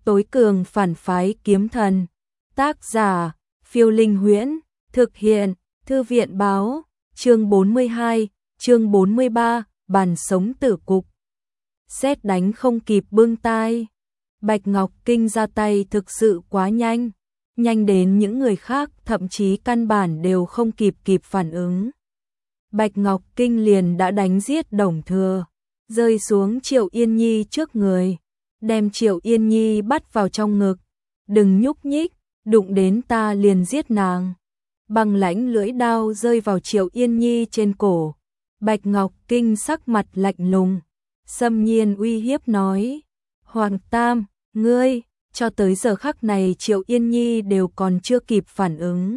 Tối cường phản phái kiếm thần. Tác giả, Phiêu Linh Huyễn. Thực hiện, Thư viện báo. Chương 42, chương 43, bàn sống tử cục. Sét đánh không kịp bưng tai. Bạch Ngọc Kinh ra tay thực sự quá nhanh. Nhanh đến những người khác thậm chí căn bản đều không kịp phản ứng. Bạch Ngọc Kinh liền đã đánh giết Đồng Thừa, rơi xuống Triệu Yên Nhi trước người, đem Triệu Yên Nhi bắt vào trong ngực. Đừng nhúc nhích, đụng đến ta liền giết nàng. Băng lãnh lưỡi đao rơi vào Triệu Yên Nhi trên cổ. Bạch Ngọc Kinh sắc mặt lạnh lùng, xâm nhiên uy hiếp nói: Hoàng Tam, ngươi. Cho tới giờ khắc này Triệu Yên Nhi đều còn chưa kịp phản ứng,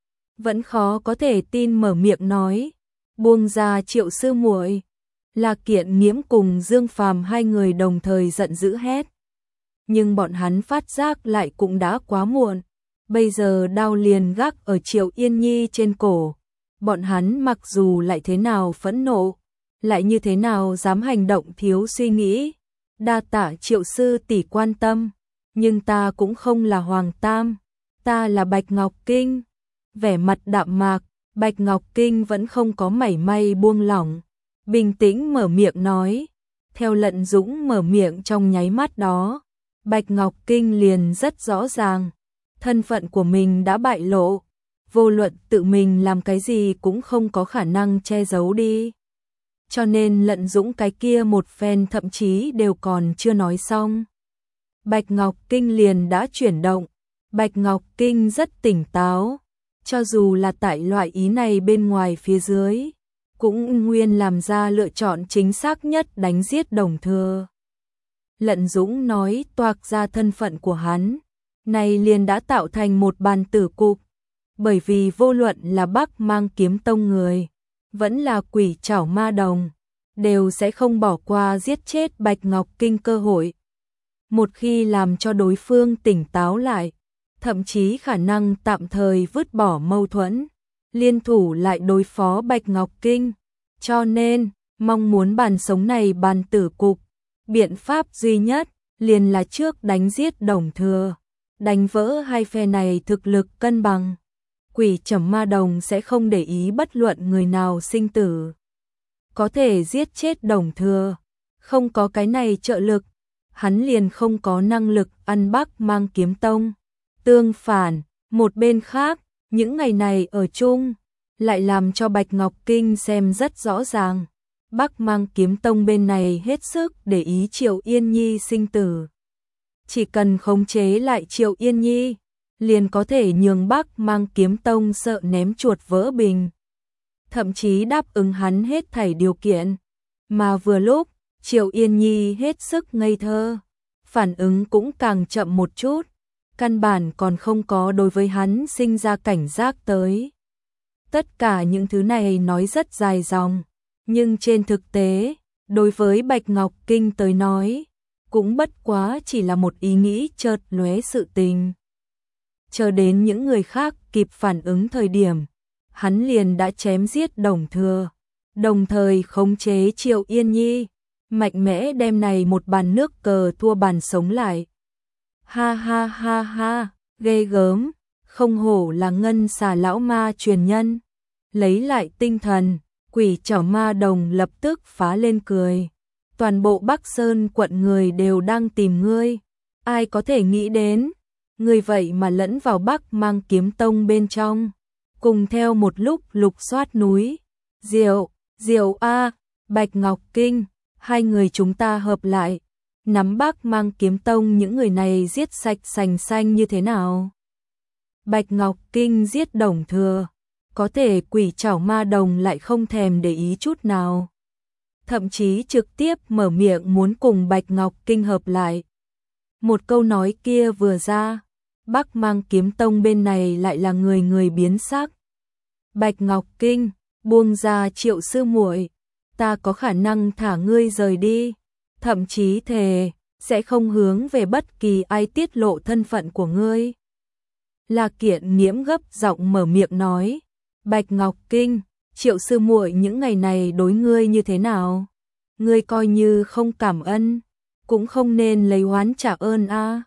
vẫn khó có thể tin mở miệng nói: Buông ra Triệu sư muội. La Kiện Nghiễm cùng Dương Phàm hai người đồng thời giận dữ hét. Nhưng bọn hắn phát giác lại cũng đã quá muộn. Bây giờ đao liền gác ở Triệu Yên Nhi trên cổ. Bọn hắn mặc dù lại thế nào phẫn nộ, lại như thế nào dám hành động thiếu suy nghĩ. Đa tạ Triệu sư tỷ quan tâm, nhưng ta cũng không là Hoàng Tam, ta là Bạch Ngọc Kinh. Vẻ mặt đạm mạc, Bạch Ngọc Kinh vẫn không có mảy may buông lỏng, bình tĩnh mở miệng nói. Theo Lận Dũng mở miệng trong nháy mắt đó, Bạch Ngọc Kinh liền rất rõ ràng, thân phận của mình đã bại lộ, vô luận tự mình làm cái gì cũng không có khả năng che giấu đi. Cho nên Lận Dũng cái kia một phen thậm chí đều còn chưa nói xong, Bạch Ngọc Kinh liền đã chuyển động. Bạch Ngọc Kinh rất tỉnh táo, cho dù là tại loại ý này bên ngoài phía dưới, cũng nguyên làm ra lựa chọn chính xác nhất đánh giết Đồng Thừa. Lận Dũng nói toạc ra thân phận của hắn, này liền đã tạo thành một bàn tử cục, bởi vì vô luận là Bắc Mang Kiếm Tông người, vẫn là Quỷ Trảo Ma Đồng, đều sẽ không bỏ qua giết chết Bạch Ngọc Kinh cơ hội. Một khi làm cho đối phương tỉnh táo lại, thậm chí khả năng tạm thời vứt bỏ mâu thuẫn, liên thủ lại đối phó Bạch Ngọc Kinh. Cho nên, mong muốn bàn sống này bàn tử cục, biện pháp duy nhất liền là trước đánh giết Đồng Thừa, đánh vỡ hai phe này thực lực cân bằng. Quỷ Trảo Ma Đồng sẽ không để ý bất luận người nào sinh tử, có thể giết chết Đồng Thừa, không có cái này trợ lực, hắn liền không có năng lực ăn Bắc Mang Kiếm Tông. Tương phản, một bên khác, những ngày này ở chung, lại làm cho Bạch Ngọc Kinh xem rất rõ ràng. Bắc Mang Kiếm Tông bên này hết sức để ý Triệu Yên Nhi sinh tử. Chỉ cần khống chế lại Triệu Yên Nhi, liền có thể nhường Bắc Mang Kiếm Tông sợ ném chuột vỡ bình. Thậm chí đáp ứng hắn hết thảy điều kiện. Mà vừa lúc, Triệu Yên Nhi hết sức ngây thơ, phản ứng cũng càng chậm một chút, căn bản còn không có đối với hắn sinh ra cảnh giác tới. Tất cả những thứ này nói rất dài dòng, nhưng trên thực tế, đối với Bạch Ngọc Kinh tới nói, cũng bất quá chỉ là một ý nghĩ chợt lóe sự tình. Chờ đến những người khác kịp phản ứng thời điểm, hắn liền đã chém giết Đồng Thừa, đồng thời khống chế Triệu Yên Nhi, mạnh mẽ đem này một bàn nước cờ thua bàn sống lại. Ha ha ha ha, ghê gớm, không hổ là Ngân Xà lão ma truyền nhân. Lấy lại tinh thần, Quỷ Trảo Ma Đồng lập tức phá lên cười. Toàn bộ Bắc Sơn quận người đều đang tìm ngươi, ai có thể nghĩ đến, ngươi vậy mà lẫn vào Bắc Mang Kiếm Tông bên trong, cùng theo một lúc lục soát núi. Diệu, Diệu a, Bạch Ngọc Kinh, hai người chúng ta hợp lại, nắm Bắc Mang Kiếm Tông những người này giết sạch sành xanh như thế nào? Bạch Ngọc Kinh giết Đồng Thừa, có thể Quỷ Trảo Ma Đồng lại không thèm để ý chút nào, thậm chí trực tiếp mở miệng muốn cùng Bạch Ngọc Kinh hợp lại. Một câu nói kia vừa ra, Bắc Mang Kiếm Tông bên này lại là người người biến sắc. Bạch Ngọc Kinh, buông ra Triệu sư muội, ta có khả năng thả ngươi rời đi, thậm chí thề sẽ không hướng về bất kỳ ai tiết lộ thân phận của ngươi. La Kiện Nghiễm gấp giọng mở miệng nói. Bạch Ngọc Kinh, Triệu sư muội những ngày này đối ngươi như thế nào? Ngươi coi như không cảm ơn, cũng không nên lấy oán trả ơn a.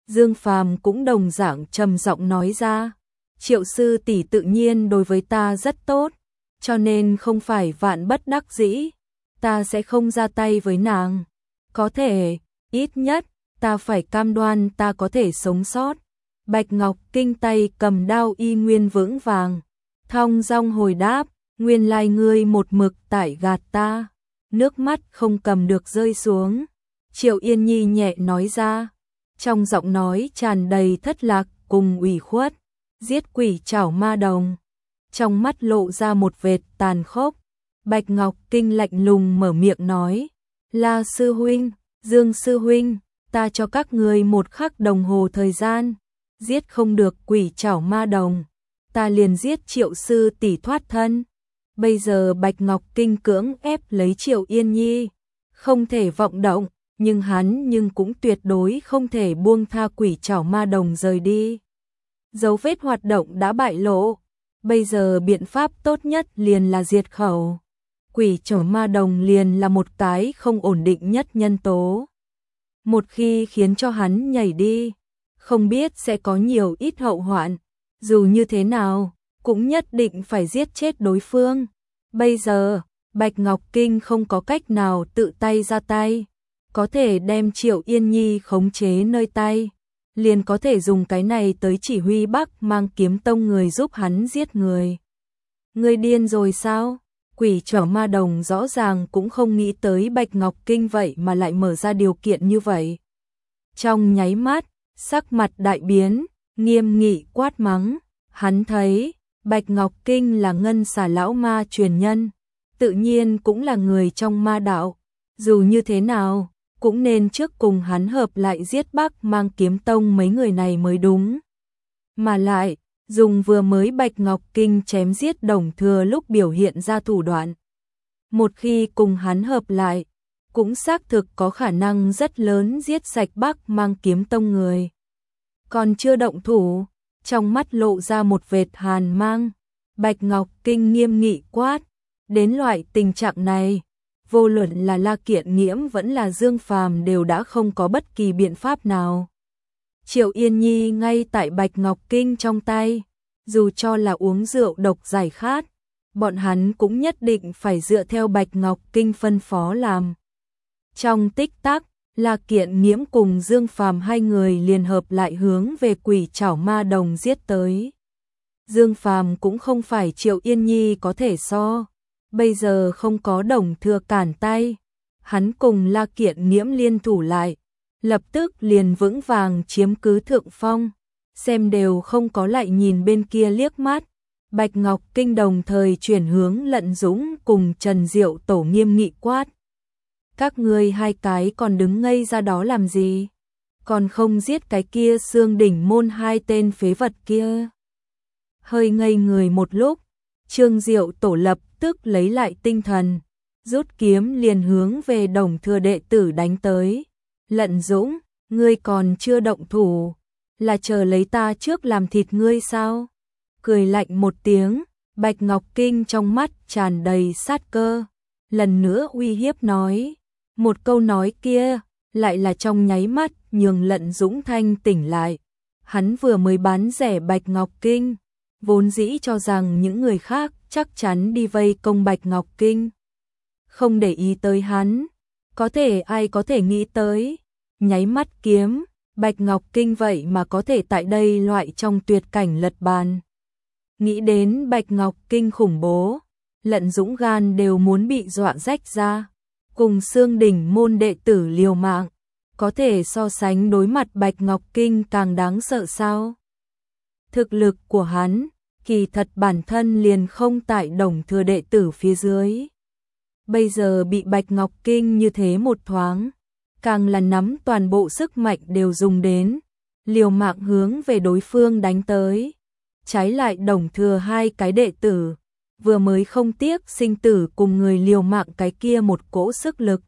Dương Phàm cũng đồng dạng trầm giọng nói ra, Triệu sư tỷ tự nhiên đối với ta rất tốt, cho nên không phải vạn bất đắc dĩ, ta sẽ không ra tay với nàng. Có thể, ít nhất, ta phải cam đoan ta có thể sống sót. Bạch Ngọc Kinh tay cầm đao y nguyên vững vàng, thong dong hồi đáp, nguyên lai ngươi một mực tại gạt ta. Nước mắt không cầm được rơi xuống. Triệu Yên Nhi nhẹ nói ra, trong giọng nói tràn đầy thất lạc cùng ủy khuất, giết quỷ chảo ma đồng. Trong mắt lộ ra một vệt tàn khốc. Bạch Ngọc Kinh lạnh lùng mở miệng nói, La sư huynh, Dương sư huynh, ta cho các người 1 khắc đồng hồ thời gian, giết không được quỷ chảo ma đồng, ta liền giết Triệu sư tỷ thoát thân. Bây giờ Bạch Ngọc Kinh cưỡng ép lấy Triệu Yên Nhi, không thể vọng động, nhưng hắn cũng tuyệt đối không thể buông tha quỷ chảo ma đồng rời đi. Dấu vết hoạt động đã bại lộ, bây giờ biện pháp tốt nhất liền là diệt khẩu. Quỷ chảo ma đồng liền là một cái không ổn định nhất nhân tố. Một khi khiến cho hắn nhảy đi, không biết sẽ có nhiều ít hậu hoạn, dù như thế nào, cũng nhất định phải giết chết đối phương. Bây giờ, Bạch Ngọc Kinh không có cách nào tự tay ra tay, có thể đem Triệu Yên Nhi khống chế nơi tay, liền có thể dùng cái này tới chỉ huy Bắc Mang Kiếm Tông người giúp hắn giết người. Ngươi điên rồi sao? Quỷ chảo ma đồng rõ ràng cũng không nghĩ tới Bạch Ngọc Kinh vậy mà lại mở ra điều kiện như vậy. Trong nháy mắt, sắc mặt đại biến, nghiêm nghị quát mắng, hắn thấy Bạch Ngọc Kinh là ngân xà lão ma truyền nhân, tự nhiên cũng là người trong ma đạo, dù như thế nào, cũng nên trước cùng hắn hợp lại giết Bắc Mang Kiếm Tông mấy người này mới đúng. Mà lại, dùng vừa mới Bạch Ngọc Kinh chém giết Đồng Thừa lúc biểu hiện ra thủ đoạn. Một khi cùng hắn hợp lại, cũng xác thực có khả năng rất lớn giết sạch Bắc Mang Kiếm Tông người. Còn chưa động thủ, trong mắt lộ ra một vệt hàn mang, Bạch Ngọc Kinh nghiêm nghị quát, đến loại tình trạng này, vô luận là La Kiện Nghiễm vẫn là Dương Phàm đều đã không có bất kỳ biện pháp nào. Triệu Yên Nhi ngay tại Bạch Ngọc Kinh trong tay, dù cho là uống rượu độc giải khát, bọn hắn cũng nhất định phải dựa theo Bạch Ngọc Kinh phân phó làm. Trong tích tắc, La Kiện Nghiễm cùng Dương Phàm hai người liền hợp lại hướng về quỷ chảo ma đồng giết tới. Dương Phàm cũng không phải Triệu Yên Nhi có thể so, bây giờ không có Đồng Thừa cản tay, hắn cùng La Kiện Nghiễm liên thủ lại, lập tức liền vững vàng chiếm cứ thượng phong, xem đều không có lại nhìn bên kia liếc mắt. Bạch Ngọc Kinh đồng thời chuyển hướng Lận Dũng cùng Trần Diệu Tổ nghiêm nghị quát. Các ngươi hai cái còn đứng ngây ra đó làm gì? Còn không giết cái kia Xương Đỉnh Môn hai tên phế vật kia. Hơi ngây người một lúc, Trương Diệu Tổ lập tức lấy lại tinh thần, rút kiếm liền hướng về Đồng Thừa đệ tử đánh tới. Lận Dũng, ngươi còn chưa động thủ, là chờ lấy ta trước làm thịt ngươi sao? Cười lạnh một tiếng, Bạch Ngọc Kinh trong mắt tràn đầy sát cơ, lần nữa uy hiếp nói. Một câu nói kia, lại là trong nháy mắt nhường Lận Dũng thanh tỉnh lại. Hắn vừa mới bán rẻ Bạch Ngọc Kinh, vốn dĩ cho rằng những người khác chắc chắn đi vây công Bạch Ngọc Kinh. Không để ý tới hắn, có thể ai có thể nghĩ tới, nháy mắt kiếm, Bạch Ngọc Kinh vậy mà có thể tại đây loại trong tuyệt cảnh lật bàn. Nghĩ đến Bạch Ngọc Kinh khủng bố, Lận Dũng gan đều muốn bị dọa rách ra, cùng Xương Đỉnh Môn đệ tử liều mạng, có thể so sánh đối mặt Bạch Ngọc Kinh càng đáng sợ sao? Thực lực của hắn, kỳ thật bản thân liền không tại Đồng Thừa đệ tử phía dưới. Bây giờ bị Bạch Ngọc Kinh như thế một thoáng, càng là nắm toàn bộ sức mạnh đều dùng đến, liều mạng hướng về đối phương đánh tới. Trái lại Đồng Thừa hai cái đệ tử, vừa mới không tiếc sinh tử cùng người liều mạng cái kia một cỗ sức lực.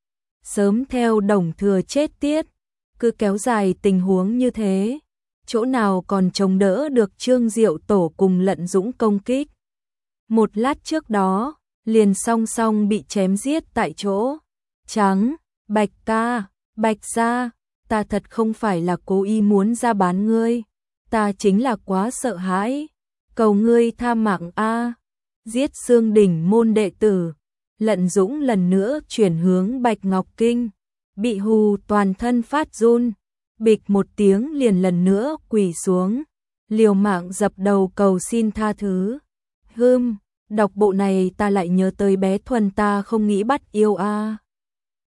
Sớm theo Đồng Thừa chết tiết, cứ kéo dài tình huống như thế, chỗ nào còn chống đỡ được Trương Diệu Tổ cùng Lận Dũng công kích. Một lát trước đó, liền song song bị chém giết tại chỗ. Trắng, Bạch ca, Bạch gia, ta thật không phải là cố ý muốn ra bán ngươi, ta chính là quá sợ hãi, cầu ngươi tha mạng a. Giết Xương Đỉnh môn đệ tử, Lận Dũng lần nữa chuyển hướng Bạch Ngọc Kinh, bị hù toàn thân phát run, bịch một tiếng liền lần nữa quỳ xuống, liều mạng dập đầu cầu xin tha thứ. Đọc bộ này ta lại nhớ tới bé Thuần, ta không nghĩ bắt yêu a.